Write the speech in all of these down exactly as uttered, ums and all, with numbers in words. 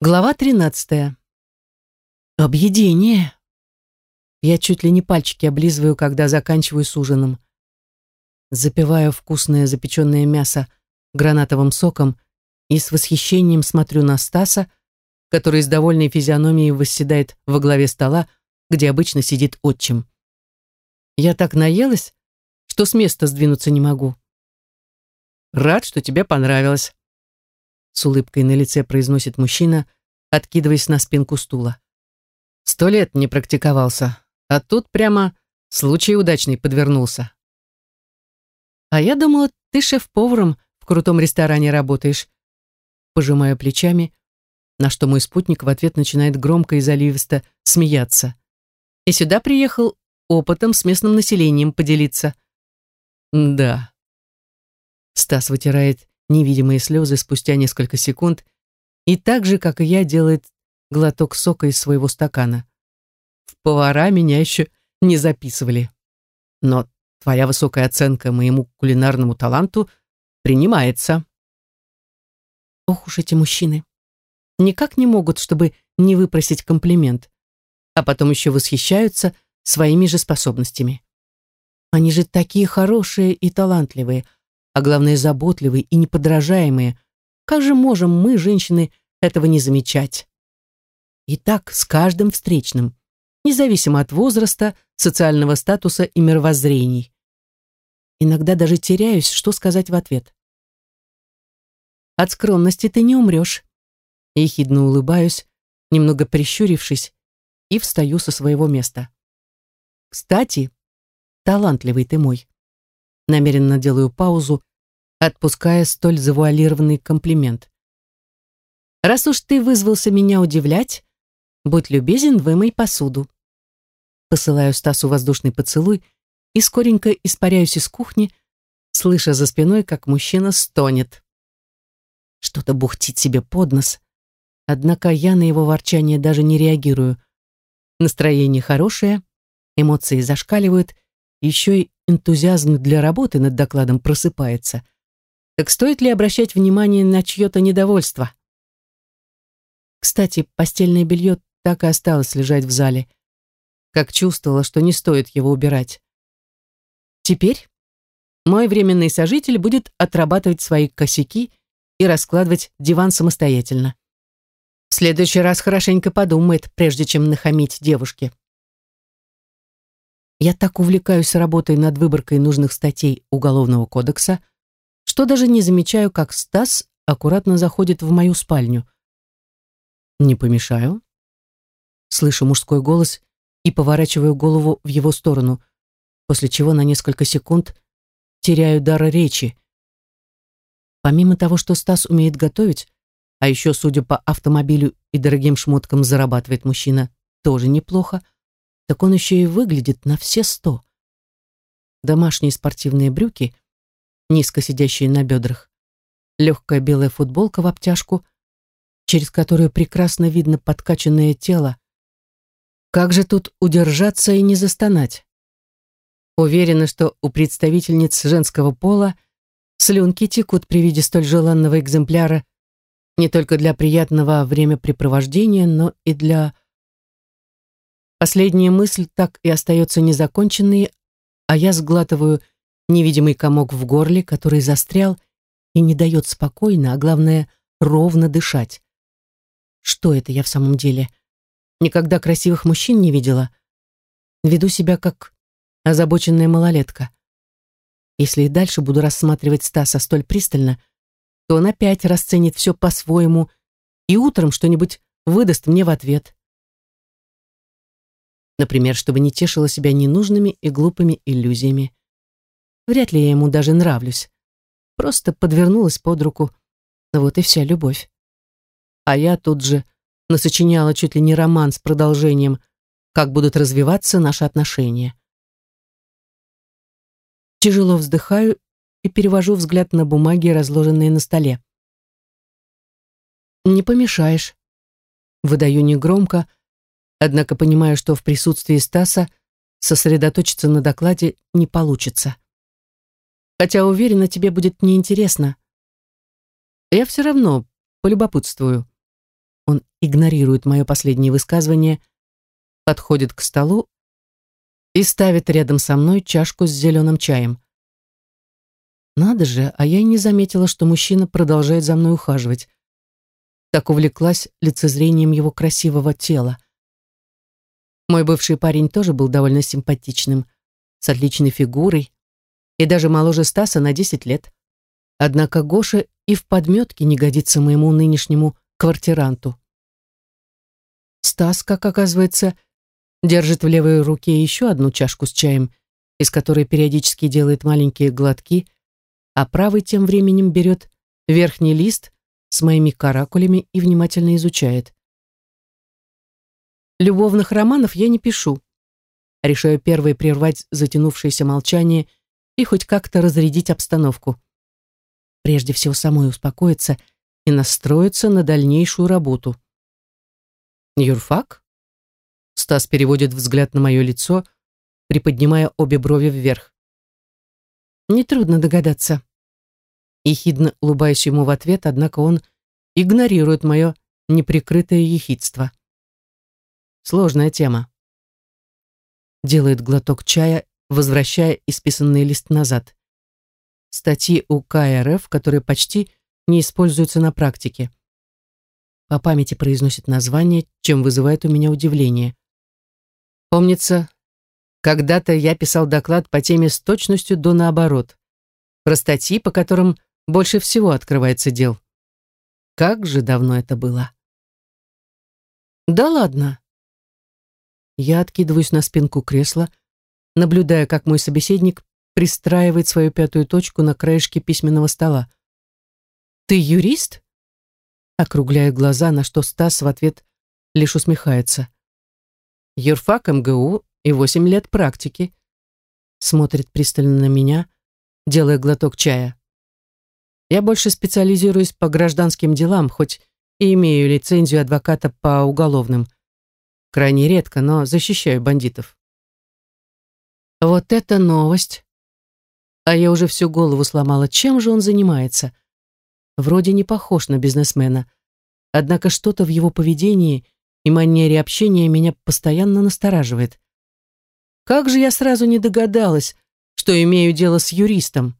Глава тринадцатая. Объедение. Я чуть ли не пальчики облизываю, когда заканчиваю с ужином. Запиваю вкусное запеченное мясо гранатовым соком и с восхищением смотрю на Стаса, который с довольной физиономией восседает во главе стола, где обычно сидит отчим. Я так наелась, что с места сдвинуться не могу. «Рад, что тебе понравилось», — с улыбкой на лице произносит мужчина, откидываясь на спинку стула. «Сто лет не практиковался, а тут прямо случай удачный подвернулся». «А я думала, ты шеф-поваром в крутом ресторане работаешь». Пожимаю плечами, на что мой спутник в ответ начинает громко и заливисто смеяться. «И сюда приехал опытом с местным населением поделиться». «Да». Стас вытирает невидимые слезы спустя несколько секунд и так же, как и я, делает глоток сока из своего стакана. В повара меня еще не записывали. Но твоя высокая оценка моему кулинарному таланту принимается. Ох уж эти мужчины. Никак не могут, чтобы не выпросить комплимент, а потом еще восхищаются своими же способностями. Они же такие хорошие и талантливые, а главное, заботливые и неподражаемые. Как же можем мы, женщины, этого не замечать? И так с каждым встречным, независимо от возраста, социального статуса и мировоззрений. Иногда даже теряюсь, что сказать в ответ. От скромности ты не умрешь. Ехидно улыбаюсь, немного прищурившись, и встаю со своего места. Кстати, талантливый ты мой. Намеренно делаю паузу, отпуская столь завуалированный комплимент. Раз уж ты вызвался меня удивлять, будь любезен, вымой посуду. Посылаю Стасу воздушный поцелуй и скоренько испаряюсь из кухни, слыша за спиной, как мужчина стонет. Что-то бухтит себе под нос, однако я на его ворчание даже не реагирую. Настроение хорошее, эмоции зашкаливают, еще и энтузиазм для работы над докладом просыпается. Так стоит ли обращать внимание на чье-то недовольство? Кстати, постельное белье так и осталось лежать в зале, как чувствовала, что не стоит его убирать. Теперь мой временный сожитель будет отрабатывать свои косяки и раскладывать диван самостоятельно. В следующий раз хорошенько подумает, прежде чем нахамить девушке. Я так увлекаюсь работой над выборкой нужных статей Уголовного кодекса, что даже не замечаю, как Стас аккуратно заходит в мою спальню. «Не помешаю?» Слышу мужской голос и поворачиваю голову в его сторону, после чего на несколько секунд теряю дар речи. Помимо того, что Стас умеет готовить, а еще, судя по автомобилю и дорогим шмоткам, зарабатывает мужчина тоже неплохо, так он еще и выглядит на все сто. Домашние спортивные брюки, низко сидящие на бедрах, легкая белая футболка в обтяжку, через которую прекрасно видно подкачанное тело. Как же тут удержаться и не застонать? Уверена, что у представительниц женского пола слюнки текут при виде столь желанного экземпляра не только для приятного времяпрепровождения, но и для... Последняя мысль так и остается незаконченной, а я сглатываю невидимый комок в горле, который застрял и не дает спокойно, а главное, ровно дышать. Что это я в самом деле? Никогда красивых мужчин не видела. Веду себя как озабоченная малолетка. Если и дальше буду рассматривать Стаса столь пристально, то он опять расценит все по-своему и утром что-нибудь выдаст мне в ответ. Например, чтобы не тешила себя ненужными и глупыми иллюзиями. Вряд ли я ему даже нравлюсь. Просто подвернулась под руку. Вот и вся любовь. А я тут же насочиняла чуть ли не роман с продолжением, как будут развиваться наши отношения. Тяжело вздыхаю и перевожу взгляд на бумаги, разложенные на столе. «Не помешаешь». Выдаю негромко, однако понимаю, что в присутствии Стаса сосредоточиться на докладе не получится. Хотя уверена, тебе будет неинтересно. Я все равно полюбопытствую. Он игнорирует мое последнее высказывание, подходит к столу и ставит рядом со мной чашку с зеленым чаем. Надо же, а я и не заметила, что мужчина продолжает за мной ухаживать. Так увлеклась лицезрением его красивого тела. Мой бывший парень тоже был довольно симпатичным, с отличной фигурой и даже моложе Стаса на десять лет. Однако Гоша и в подметке не годится моему нынешнему квартиранту. Стас, как оказывается, держит в левой руке еще одну чашку с чаем, из которой периодически делает маленькие глотки, а правый тем временем берет верхний лист с моими каракулями и внимательно изучает. Любовных романов я не пишу. Решаю первой прервать затянувшееся молчание и хоть как-то разрядить обстановку. Прежде всего самой успокоиться и настроиться на дальнейшую работу. Юрфак? Стас переводит взгляд на мое лицо, приподнимая обе брови вверх. Нетрудно догадаться. Ехидно улыбаюсь ему в ответ, однако он игнорирует мое неприкрытое ехидство. Сложная тема. Делает глоток чая, возвращая исписанный лист назад. Статьи УК РФ, которые почти не используются на практике. По памяти произносит название, чем вызывает у меня удивление. Помнится, когда-то я писал доклад по теме с точностью до наоборот. Про статьи, по которым больше всего открывается дел. Как же давно это было. Да ладно. Я откидываюсь на спинку кресла, наблюдая, как мой собеседник пристраивает свою пятую точку на краешке письменного стола. «Ты юрист?» Округляя глаза, на что Стас в ответ лишь усмехается. «Юрфак МГУ и восемь лет практики». Смотрит пристально на меня, делая глоток чая. «Я больше специализируюсь по гражданским делам, хоть и имею лицензию адвоката по уголовным. Крайне редко, но защищаю бандитов». Вот это новость. А я уже всю голову сломала, чем же он занимается. Вроде не похож на бизнесмена, однако что-то в его поведении и манере общения меня постоянно настораживает. Как же я сразу не догадалась, что имею дело с юристом.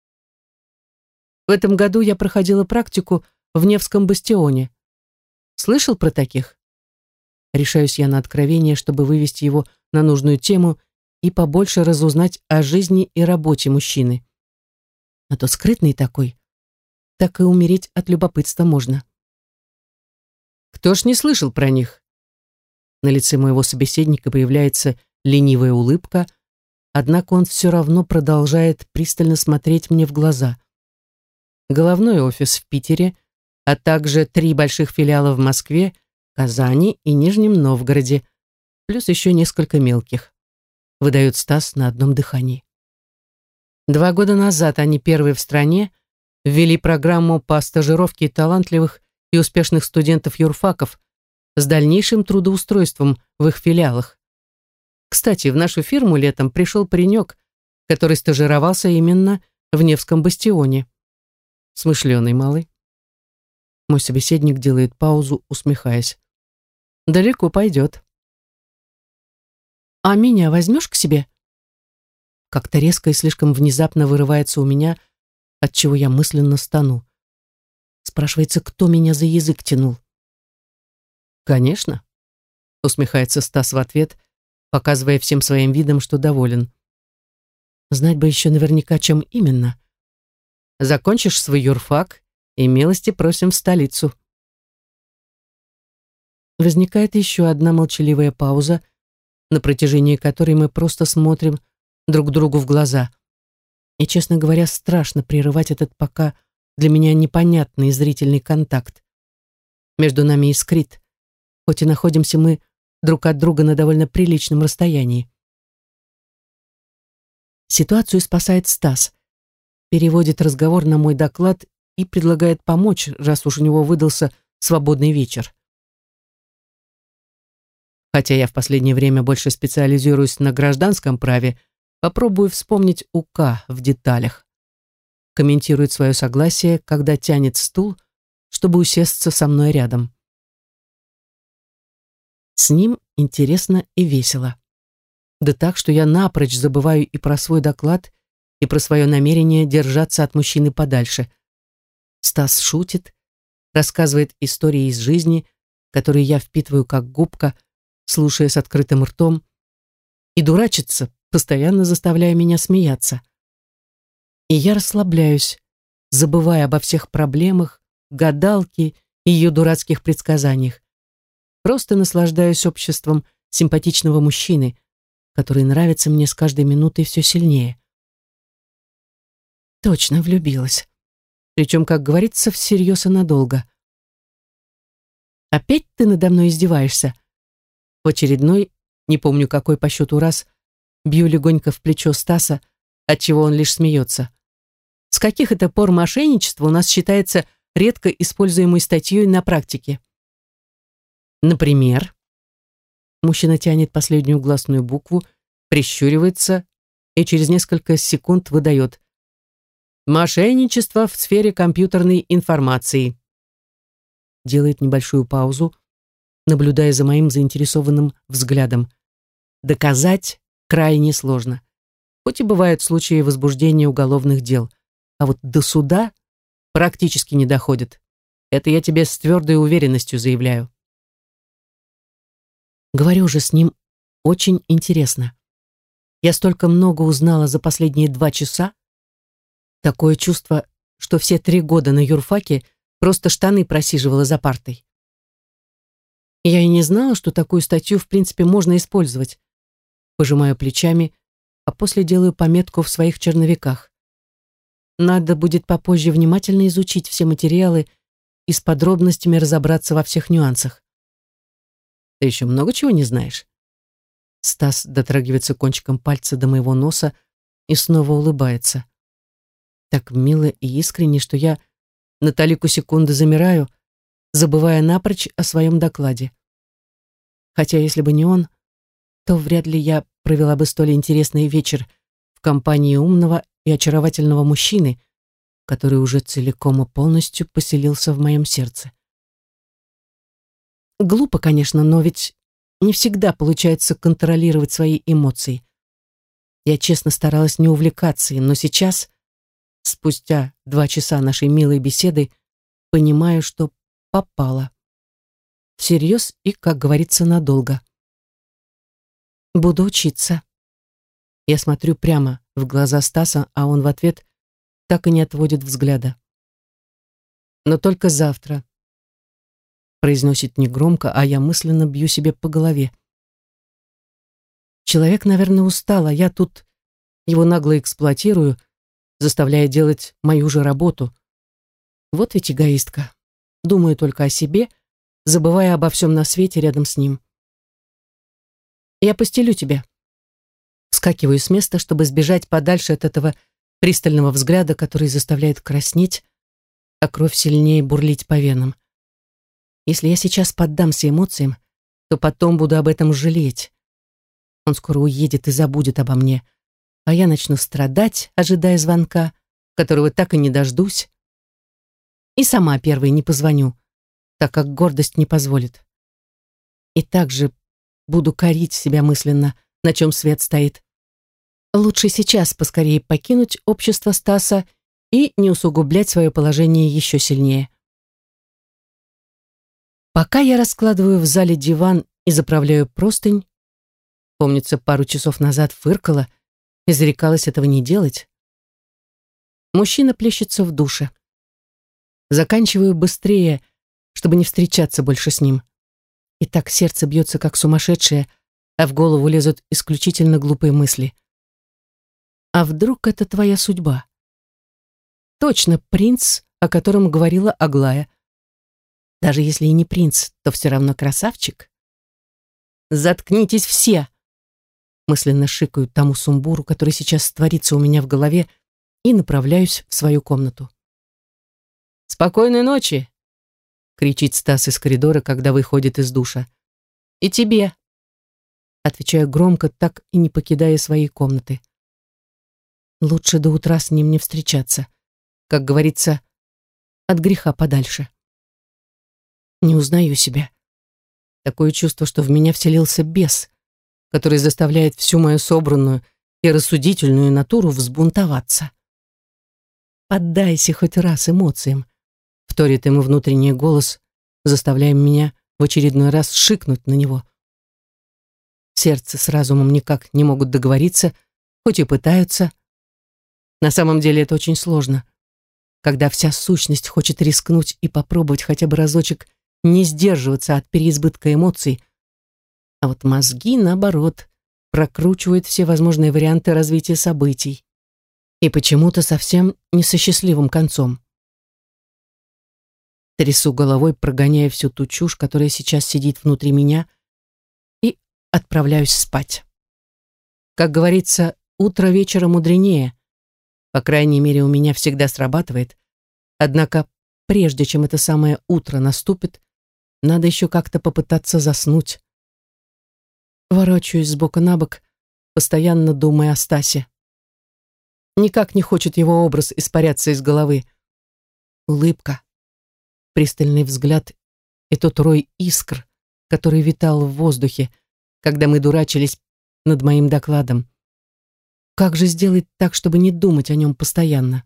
В этом году я проходила практику в Невском бастионе. Слышал про таких? Решаюсь я на откровение, чтобы вывести его на нужную тему и побольше разузнать о жизни и работе мужчины. А то скрытный такой, так и умереть от любопытства можно. Кто ж не слышал про них? На лице моего собеседника появляется ленивая улыбка, однако он все равно продолжает пристально смотреть мне в глаза. Головной офис в Питере, а также три больших филиала в Москве, Казани и Нижнем Новгороде, плюс еще несколько мелких. Выдает Стас на одном дыхании. Два года назад они первые в стране ввели программу по стажировке талантливых и успешных студентов-юрфаков с дальнейшим трудоустройством в их филиалах. Кстати, в нашу фирму летом пришел паренек, который стажировался именно в Невском бастионе. Смышленый малый. Мой собеседник делает паузу, усмехаясь. Далеко пойдет. «А меня возьмешь к себе?» Как-то резко и слишком внезапно вырывается у меня, отчего я мысленно стану. Спрашивается, кто меня за язык тянул. «Конечно», — усмехается Стас в ответ, показывая всем своим видом, что доволен. Знать бы еще наверняка, чем именно. «Закончишь свой юрфак, и милости просим в столицу». Возникает еще одна молчаливая пауза, на протяжении которой мы просто смотрим друг другу в глаза. И, честно говоря, страшно прерывать этот пока для меня непонятный зрительный контакт. Между нами искрит, хоть и находимся мы друг от друга на довольно приличном расстоянии. Ситуацию спасает Стас. Переводит разговор на мой доклад и предлагает помочь, раз уж у него выдался свободный вечер. Хотя я в последнее время больше специализируюсь на гражданском праве, попробую вспомнить УК в деталях. Комментирует свое согласие, когда тянет стул, чтобы усесться со мной рядом. С ним интересно и весело. Да так, что я напрочь забываю и про свой доклад, и про свое намерение держаться от мужчины подальше. Стас шутит, рассказывает истории из жизни, которые я впитываю как губка, слушая с открытым ртом, и дурачится, постоянно заставляя меня смеяться. И я расслабляюсь, забывая обо всех проблемах, гадалке и ее дурацких предсказаниях. Просто наслаждаюсь обществом симпатичного мужчины, который нравится мне с каждой минутой все сильнее. Точно влюбилась. Причем, как говорится, всерьез и надолго. «Опять ты надо мной издеваешься?» В очередной, не помню какой по счету раз, бью легонько в плечо Стаса, отчего он лишь смеется. С каких это пор мошенничество у нас считается редко используемой статьей на практике? Например, мужчина тянет последнюю гласную букву, прищуривается и через несколько секунд выдает: «Мошенничество в сфере компьютерной информации». Делает небольшую паузу, наблюдая за моим заинтересованным взглядом. Доказать крайне сложно. Хоть и бывают случаи возбуждения уголовных дел, а вот до суда практически не доходит. Это я тебе с твердой уверенностью заявляю. Говорю же, с ним очень интересно. Я столько много узнала за последние два часа. Такое чувство, что все три года на юрфаке просто штаны просиживала за партой. Я и не знала, что такую статью в принципе можно использовать. Пожимаю плечами, а после делаю пометку в своих черновиках. Надо будет попозже внимательно изучить все материалы и с подробностями разобраться во всех нюансах. Ты еще много чего не знаешь? Стас дотрагивается кончиком пальца до моего носа и снова улыбается. Так мило и искренне, что я на талику секунды замираю, забывая напрочь о своем докладе. Хотя если бы не он, то вряд ли я провела бы столь интересный вечер в компании умного и очаровательного мужчины, который уже целиком и полностью поселился в моем сердце. Глупо, конечно, но ведь не всегда получается контролировать свои эмоции. Я честно старалась не увлекаться им, но сейчас, спустя два часа нашей милой беседы, понимаю, что попала. Всерьез и, как говорится, надолго. Буду учиться. Я смотрю прямо в глаза Стаса, а он в ответ так и не отводит взгляда. Но только завтра. Произносит негромко, а я мысленно бью себе по голове. Человек, наверное, устал, а я тут его нагло эксплуатирую, заставляя делать мою же работу. Вот ведь эгоистка. Думаю только о себе, забывая обо всем на свете рядом с ним. Я постелю тебя. Вскакиваю с места, чтобы сбежать подальше от этого пристального взгляда, который заставляет краснеть, а кровь сильнее бурлить по венам. Если я сейчас поддамся эмоциям, то потом буду об этом жалеть. Он скоро уедет и забудет обо мне, а я начну страдать, ожидая звонка, которого так и не дождусь. И сама первой не позвоню, так как гордость не позволит. И также буду корить себя мысленно, на чем свет стоит. Лучше сейчас поскорее покинуть общество Стаса и не усугублять свое положение еще сильнее. Пока я раскладываю в зале диван и заправляю простынь, помнится, пару часов назад фыркала и зарекалась этого не делать, мужчина плещется в душе. Заканчиваю быстрее, чтобы не встречаться больше с ним. И так сердце бьется как сумасшедшее, а в голову лезут исключительно глупые мысли. А вдруг это твоя судьба? Точно принц, о котором говорила Аглая. Даже если и не принц, то все равно красавчик. Заткнитесь все! Мысленно шикаю тому сумбуру, который сейчас творится у меня в голове, и направляюсь в свою комнату. «Спокойной ночи!» — кричит Стас из коридора, когда выходит из душа. «И тебе!» — отвечаю громко, так и не покидая своей комнаты. Лучше до утра с ним не встречаться. Как говорится, от греха подальше. Не узнаю себя. Такое чувство, что в меня вселился бес, который заставляет всю мою собранную и рассудительную натуру взбунтоваться. «Поддайся хоть раз эмоциям», — вторит ему внутренний голос, заставляя меня в очередной раз шикнуть на него. Сердце с разумом никак не могут договориться, хоть и пытаются. На самом деле это очень сложно, когда вся сущность хочет рискнуть и попробовать хотя бы разочек не сдерживаться от переизбытка эмоций, а вот мозги, наоборот, прокручивают все возможные варианты развития событий. И почему-то совсем не со счастливым концом. Трясу головой, прогоняя всю ту чушь, которая сейчас сидит внутри меня, и отправляюсь спать. Как говорится, утро вечера мудренее. По крайней мере, у меня всегда срабатывает. Однако, прежде чем это самое утро наступит, надо еще как-то попытаться заснуть. Ворочаюсь с бока на бок, постоянно думая о Стасе. Никак не хочет его образ испаряться из головы. Улыбка, пристальный взгляд и тот рой искр, который витал в воздухе, когда мы дурачились над моим докладом. Как же сделать так, чтобы не думать о нем постоянно?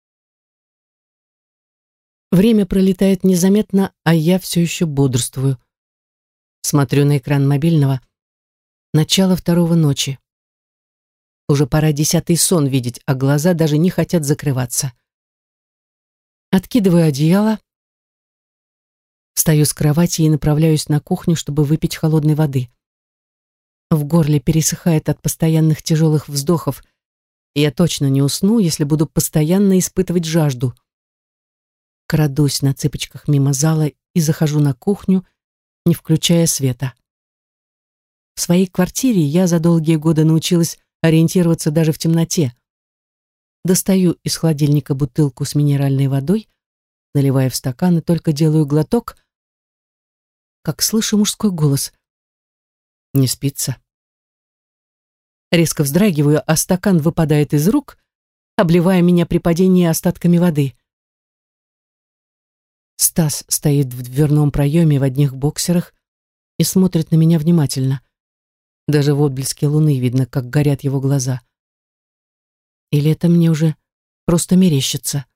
Время пролетает незаметно, а я все еще бодрствую. Смотрю на экран мобильного. Начало второго ночи. Уже пора десятый сон видеть, а глаза даже не хотят закрываться. Откидываю одеяло, встаю с кровати и направляюсь на кухню, чтобы выпить холодной воды. В горле пересыхает от постоянных тяжелых вздохов, и я точно не усну, если буду постоянно испытывать жажду. Крадусь на цыпочках мимо зала и захожу на кухню, не включая света. В своей квартире я за долгие годы научилась ориентироваться даже в темноте. Достаю из холодильника бутылку с минеральной водой, наливаю в стакан и только делаю глоток, как слышу мужской голос. Не спится. Резко вздрагиваю, а стакан выпадает из рук, обливая меня при падении остатками воды. Стас стоит в дверном проеме в одних боксерах и смотрит на меня внимательно. Даже в отблеске луны видно, как горят его глаза. Или это мне уже просто мерещится?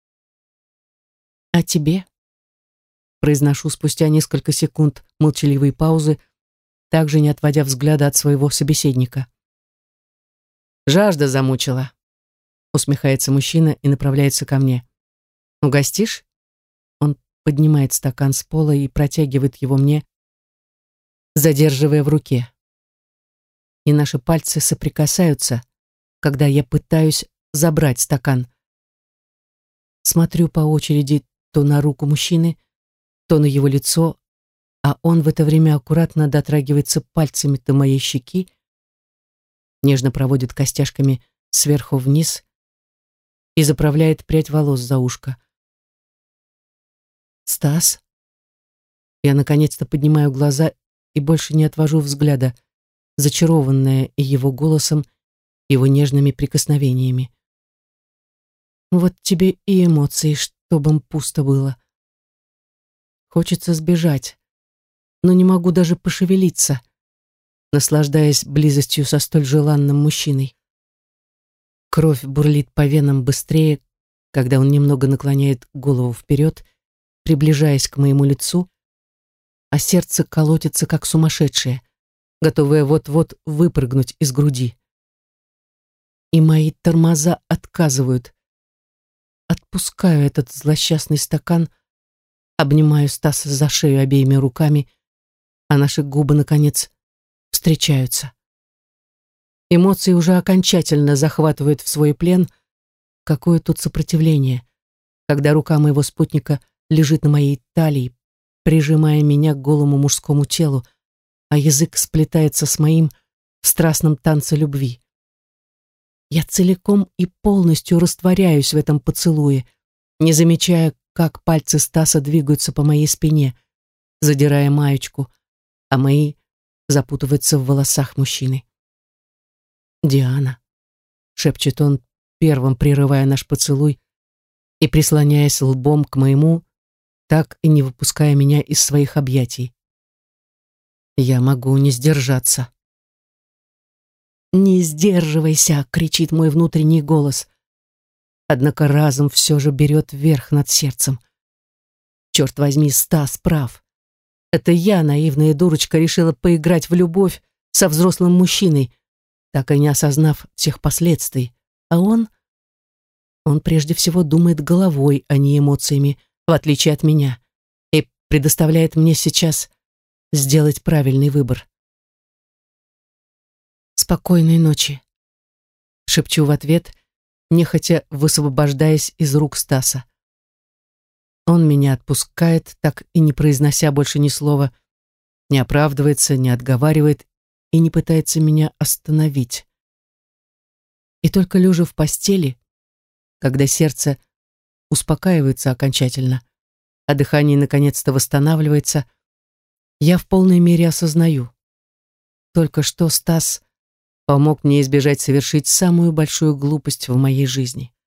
«А тебе?» Произношу спустя несколько секунд молчаливой паузы, также не отводя взгляда от своего собеседника. «Жажда замучила», — усмехается мужчина и направляется ко мне. «Угостишь?» Он поднимает стакан с пола и протягивает его мне, задерживая в руке. И наши пальцы соприкасаются, когда я пытаюсь забрать стакан. Смотрю по очереди то на руку мужчины, то на его лицо, а он в это время аккуратно дотрагивается пальцами до моей щеки, нежно проводит костяшками сверху вниз и заправляет прядь волос за ушко. «Стас?» Я наконец-то поднимаю глаза и больше не отвожу взгляда, зачарованная и его голосом, его нежными прикосновениями. Вот тебе и эмоции, чтобы им пусто было. Хочется сбежать, но не могу даже пошевелиться, наслаждаясь близостью со столь желанным мужчиной. Кровь бурлит по венам быстрее, когда он немного наклоняет голову вперед, приближаясь к моему лицу, а сердце колотится, как сумасшедшее, готовое вот-вот выпрыгнуть из груди. И мои тормоза отказывают. Отпускаю этот злосчастный стакан, обнимаю Стаса за шею обеими руками, а наши губы, наконец, встречаются. Эмоции уже окончательно захватывают в свой плен. Какое тут сопротивление, когда рука моего спутника лежит на моей талии, прижимая меня к голому мужскому телу, а язык сплетается с моим в страстном танце любви. Я целиком и полностью растворяюсь в этом поцелуе, не замечая, как пальцы Стаса двигаются по моей спине, задирая маечку, а мои запутываются в волосах мужчины. «Диана», — шепчет он, первым прерывая наш поцелуй и прислоняясь лбом к моему, так и не выпуская меня из своих объятий. Я могу не сдержаться. «Не сдерживайся!» — кричит мой внутренний голос. Однако разум все же берет верх над сердцем. Черт возьми, Стас прав. Это я, наивная дурочка, решила поиграть в любовь со взрослым мужчиной, так и не осознав всех последствий. А он... Он прежде всего думает головой, а не эмоциями, в отличие от меня, и предоставляет мне сейчас сделать правильный выбор. «Спокойной ночи», — шепчу в ответ, нехотя высвобождаясь из рук Стаса. Он меня отпускает, так и не произнося больше ни слова, не оправдывается, не отговаривает и не пытается меня остановить. И только лежа в постели, когда сердце успокаивается окончательно, а дыхание наконец-то восстанавливается, я в полной мере осознаю. Только что Стас помог мне избежать совершить самую большую глупость в моей жизни.